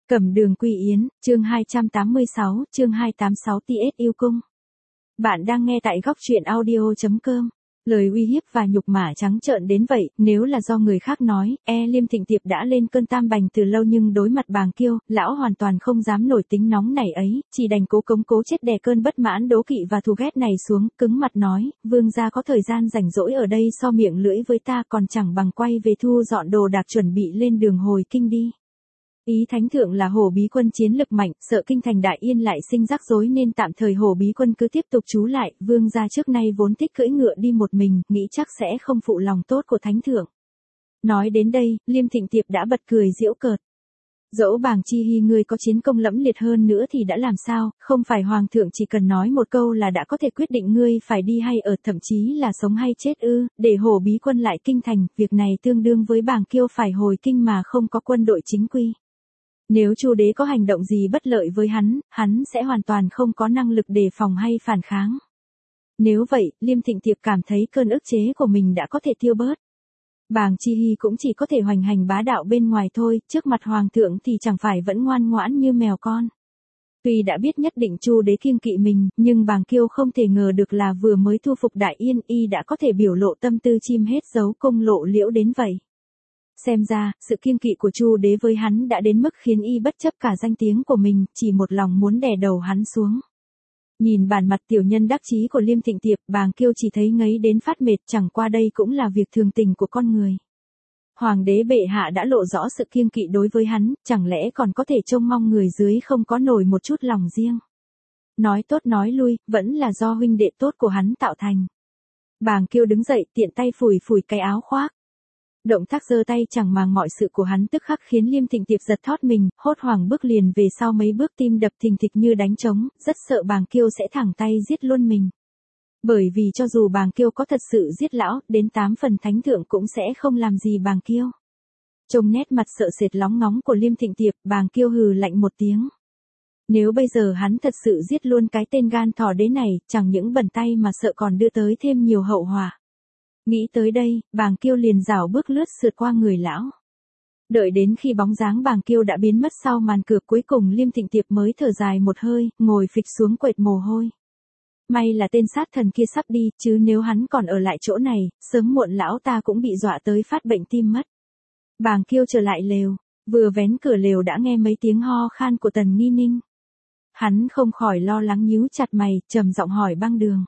Cẩm Đường Quy Yến, chương 286, chương 286 TS yêu cung. Bạn đang nghe tại góc truyện audio.com. Lời uy hiếp và nhục mạ trắng trợn đến vậy, nếu là do người khác nói, Liêm Thịnh Tiệp đã lên cơn tam bành từ lâu, nhưng đối mặt Bàng Kiêu, lão hoàn toàn không dám nổi tính nóng này ấy, chỉ đành cố cống cố chết đè cơn bất mãn đố kỵ và thù ghét này xuống, cứng mặt nói, vương gia có thời gian rảnh rỗi ở đây so miệng lưỡi với ta, còn chẳng bằng quay về thu dọn đồ đạc chuẩn bị lên đường hồi kinh đi. Ý thánh thượng là Hổ Bí Quân chiến lực mạnh, sợ kinh thành Đại Yên lại sinh rắc rối nên tạm thời Hổ Bí Quân cứ tiếp tục trú lại, vương gia trước nay vốn thích cưỡi ngựa đi một mình, nghĩ chắc sẽ không phụ lòng tốt của thánh thượng. Nói đến đây, Liêm Thịnh Tiệp đã bật cười giễu cợt. Dẫu Bàng Chi Hy ngươi có chiến công lẫm liệt hơn nữa thì đã làm sao, không phải hoàng thượng chỉ cần nói một câu là đã có thể quyết định ngươi phải đi hay ở, thậm chí là sống hay chết ư? Để Hổ Bí Quân lại kinh thành, việc này tương đương với Bàng Kiêu phải hồi kinh mà không có quân đội chính quy. Nếu Chu đế có hành động gì bất lợi với hắn sẽ hoàn toàn không có năng lực đề phòng hay phản kháng. Nếu vậy, Liêm Thịnh Tiệp cảm thấy cơn ức chế của mình đã có thể tiêu bớt. Bàng Chi Hy cũng chỉ có thể hoành hành bá đạo bên ngoài thôi, trước mặt hoàng thượng thì chẳng phải vẫn ngoan ngoãn như mèo con. Tuy đã biết nhất định Chu đế kiêng kỵ mình, nhưng Bàng Kiêu không thể ngờ được là vừa mới thu phục Đại Yên, y đã có thể biểu lộ tâm tư chim hết dấu công lộ liễu đến vậy. Xem ra, sự kiêng kỵ của Chu đế với hắn đã đến mức khiến y bất chấp cả danh tiếng của mình, chỉ một lòng muốn đè đầu hắn xuống. Nhìn bản mặt tiểu nhân đắc chí của Liêm Thịnh Tiệp, Bàng Kiêu chỉ thấy ngấy đến phát mệt, chẳng qua đây cũng là việc thường tình của con người. Hoàng đế bệ hạ đã lộ rõ sự kiêng kỵ đối với hắn, chẳng lẽ còn có thể trông mong người dưới không có nổi một chút lòng riêng. Nói tốt nói lui, vẫn là do huynh đệ tốt của hắn tạo thành. Bàng Kiêu đứng dậy, tiện tay phủi phủi cái áo khoác. Động tác giơ tay chẳng màng mọi sự của hắn tức khắc khiến Liêm Thịnh Tiệp giật thót mình, hốt hoảng bước liền về sau mấy bước, tim đập thình thịch như đánh trống, rất sợ Bàng Kiêu sẽ thẳng tay giết luôn mình. Bởi vì cho dù Bàng Kiêu có thật sự giết lão, đến 8 phần thánh thượng cũng sẽ không làm gì Bàng Kiêu. Trông nét mặt sợ sệt lóng ngóng của Liêm Thịnh Tiệp, Bàng Kiêu hừ lạnh một tiếng. Nếu bây giờ hắn thật sự giết luôn cái tên gan thỏ đế này, chẳng những bẩn tay mà sợ còn đưa tới thêm nhiều hậu họa. Nghĩ tới đây, Bàng Kiêu liền rảo bước lướt sượt qua người lão. Đợi đến khi bóng dáng Bàng Kiêu đã biến mất sau màn cửa, cuối cùng Liêm Thịnh Tiệp mới thở dài một hơi, ngồi phịch xuống quệt mồ hôi. May là tên sát thần kia sắp đi, chứ nếu hắn còn ở lại chỗ này, sớm muộn lão ta cũng bị dọa tới phát bệnh tim mất. Bàng Kiêu trở lại lều, vừa vén cửa lều đã nghe mấy tiếng ho khan của Tần Nghi Ninh. Hắn không khỏi lo lắng nhíu chặt mày, trầm giọng hỏi Băng Đường.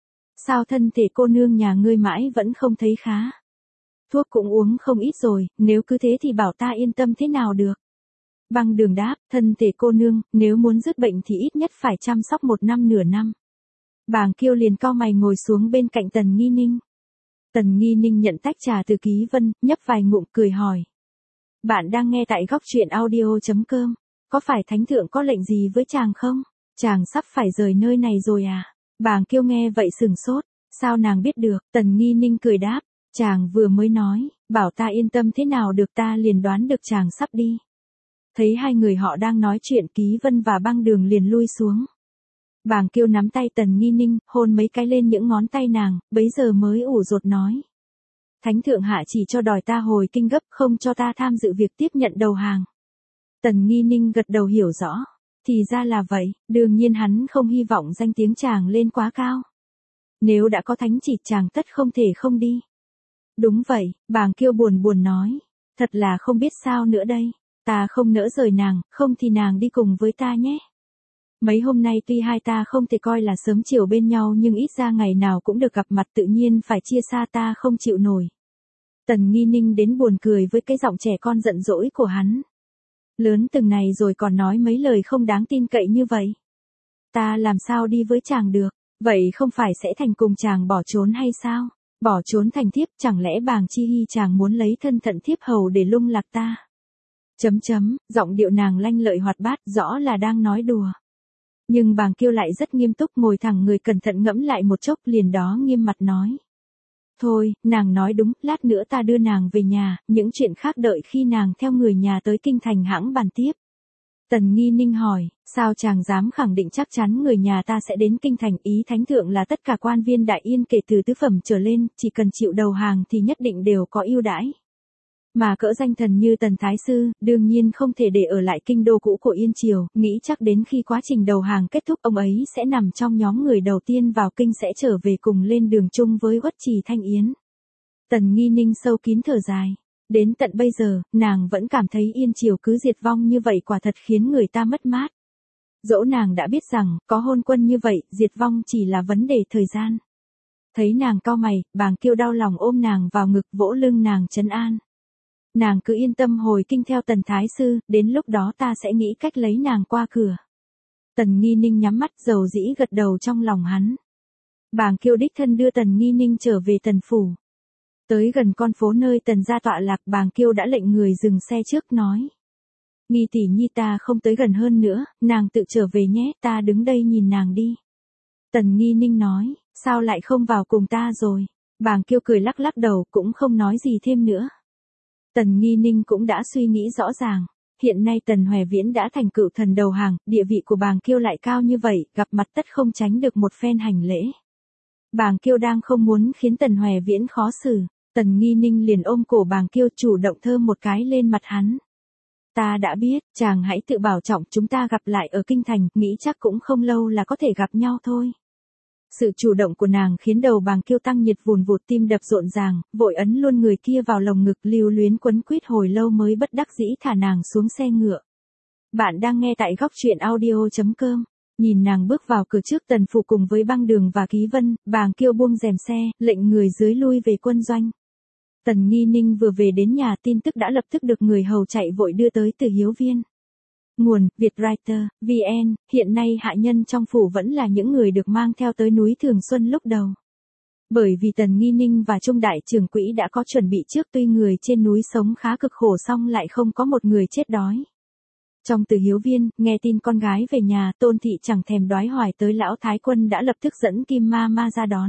Sao thân thể cô nương nhà ngươi mãi vẫn không thấy khá? Thuốc cũng uống không ít rồi, nếu cứ thế thì bảo ta yên tâm thế nào được? Băng Đường đáp, thân thể cô nương, nếu muốn dứt bệnh thì ít nhất phải chăm sóc 1 năm nửa năm. Bàng Kiêu liền cau mày ngồi xuống bên cạnh Tần Nghi Ninh. Tần Nghi Ninh nhận tách trà từ Ký Vân, nhấp vài ngụm cười hỏi. Bạn đang nghe tại góc truyện audio.com, có phải thánh thượng có lệnh gì với chàng không? Chàng sắp phải rời nơi này rồi à? Bàng Kiêu nghe vậy sừng sốt, sao nàng biết được? Tần Nghi Ninh cười đáp, chàng vừa mới nói, bảo ta yên tâm thế nào được, ta liền đoán được chàng sắp đi. Thấy hai người họ đang nói chuyện, Ký Vân và Băng Đường liền lui xuống. Bàng Kiêu nắm tay Tần Nghi Ninh, hôn mấy cái lên những ngón tay nàng, bấy giờ mới ủ rột nói. Thánh thượng hạ chỉ cho đòi ta hồi kinh gấp, không cho ta tham dự việc tiếp nhận đầu hàng. Tần Nghi Ninh gật đầu hiểu rõ. Thì ra là vậy, đương nhiên hắn không hy vọng danh tiếng chàng lên quá cao. Nếu đã có thánh chỉ chàng tất không thể không đi. Đúng vậy, Bàng Kiêu buồn buồn nói. Thật là không biết sao nữa đây. Ta không nỡ rời nàng, không thì nàng đi cùng với ta nhé. Mấy hôm nay tuy hai ta không thể coi là sớm chiều bên nhau, nhưng ít ra ngày nào cũng được gặp mặt, tự nhiên phải chia xa ta không chịu nổi. Tần Nghi Ninh đến buồn cười với cái giọng trẻ con giận dỗi của hắn. Lớn từng này rồi còn nói mấy lời không đáng tin cậy như vậy. Ta làm sao đi với chàng được, vậy không phải sẽ thành cùng chàng bỏ trốn hay sao? Bỏ trốn thành thiếp, chẳng lẽ Bàng Chi Hy chàng muốn lấy thân thận thiếp hầu để lung lạc ta? Giọng điệu nàng lanh lợi hoạt bát, rõ là đang nói đùa. Nhưng Bàng Kiêu lại rất nghiêm túc, ngồi thẳng người cẩn thận ngẫm lại một chốc, liền đó nghiêm mặt nói. Thôi, nàng nói đúng, lát nữa ta đưa nàng về nhà, những chuyện khác đợi khi nàng theo người nhà tới kinh thành hãng bàn tiếp. Tần Nghi Ninh hỏi, sao chàng dám khẳng định chắc chắn người nhà ta sẽ đến kinh thành? Ý thánh thượng là tất cả quan viên Đại Yên kể từ tứ phẩm trở lên, chỉ cần chịu đầu hàng thì nhất định đều có ưu đãi. Mà cỡ danh thần như Tần Thái Sư, đương nhiên không thể để ở lại kinh đô cũ của Yên Triều, nghĩ chắc đến khi quá trình đầu hàng kết thúc ông ấy sẽ nằm trong nhóm người đầu tiên vào kinh sẽ trở về cùng lên đường chung với Uất Trì Thanh Yến. Tần Nghi Ninh sâu kín thở dài. Đến tận bây giờ, nàng vẫn cảm thấy Yên Triều cứ diệt vong như vậy quả thật khiến người ta mất mát. Dẫu nàng đã biết rằng, có hôn quân như vậy, diệt vong chỉ là vấn đề thời gian. Thấy nàng cau mày, Bàng Kiêu đau lòng ôm nàng vào ngực vỗ lưng nàng trấn an. Nàng cứ yên tâm hồi kinh theo Tần Thái Sư, đến lúc đó ta sẽ nghĩ cách lấy nàng qua cửa. Tần Nghi Ninh nhắm mắt dầu dĩ gật đầu trong lòng hắn. Bàng Kiêu đích thân đưa Tần Nghi Ninh trở về Tần Phủ. Tới gần con phố nơi Tần gia tọa lạc, Bàng Kiêu đã lệnh người dừng xe trước nói. Nghi tỷ nhi ta không tới gần hơn nữa, nàng tự trở về nhé, ta đứng đây nhìn nàng đi. Tần Nghi Ninh nói, sao lại không vào cùng ta rồi? Bàng Kiêu cười lắc lắc đầu cũng không nói gì thêm nữa. Tần Nghi Ninh cũng đã suy nghĩ rõ ràng. Hiện nay Tần Hoè Viễn đã thành cựu thần đầu hàng, địa vị của Bàng Kiêu lại cao như vậy, gặp mặt tất không tránh được một phen hành lễ. Bàng Kiêu đang không muốn khiến Tần Hoè Viễn khó xử. Tần Nghi Ninh liền ôm cổ Bàng Kiêu chủ động thơm một cái lên mặt hắn. Ta đã biết, chàng hãy tự bảo trọng, chúng ta gặp lại ở kinh thành, nghĩ chắc cũng không lâu là có thể gặp nhau thôi. Sự chủ động của nàng khiến đầu Bàng Kiêu tăng nhiệt vùn vụt, tim đập rộn ràng, vội ấn luôn người kia vào lồng ngực, lưu luyến quấn quýt hồi lâu mới bất đắc dĩ thả nàng xuống xe ngựa. Bạn đang nghe tại góc truyện audio.com. Nhìn nàng bước vào cửa trước Tần Phủ cùng với Băng Đường và Ký Vân, Bàng Kiêu buông rèm xe, lệnh người dưới lui về quân doanh. Tần Nghi Ninh vừa về đến nhà, tin tức đã lập tức được người hầu chạy vội đưa tới từ Hiếu Viên. Nguồn, Vietwriter, VN, hiện nay hạ nhân trong phủ vẫn là những người được mang theo tới núi Thường Xuân lúc đầu. Bởi vì Tần Nghi Ninh và Trung Đại Trưởng Quỹ đã có chuẩn bị trước, tuy người trên núi sống khá cực khổ song lại không có một người chết đói. Trong Từ Hiếu Viên, nghe tin con gái về nhà, Tôn Thị chẳng thèm đoái hoài tới lão Thái Quân đã lập tức dẫn Kim Ma Ma ra đón.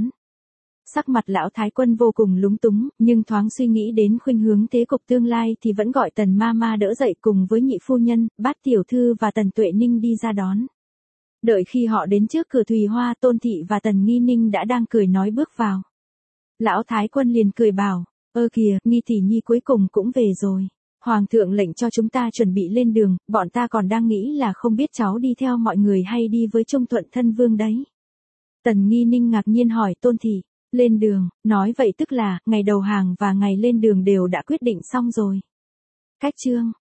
Sắc mặt lão Thái Quân vô cùng lúng túng, nhưng thoáng suy nghĩ đến khuynh hướng thế cục tương lai thì vẫn gọi Tần Ma Ma đỡ dậy cùng với nhị phu nhân, Bát tiểu thư và Tần Tuệ Ninh đi ra đón. Đợi khi họ đến trước cửa Thùy Hoa, Tôn Thị và Tần Nghi Ninh đã đang cười nói bước vào. Lão Thái Quân liền cười bảo, ơ kìa, Nghi tỷ nhi cuối cùng cũng về rồi. Hoàng thượng lệnh cho chúng ta chuẩn bị lên đường, bọn ta còn đang nghĩ là không biết cháu đi theo mọi người hay đi với Trung Thuận Thân Vương đấy. Tần Nghi Ninh ngạc nhiên hỏi Tôn Thị. Lên đường, nói vậy tức là, ngày đầu hàng và ngày lên đường đều đã quyết định xong rồi. Cách chương.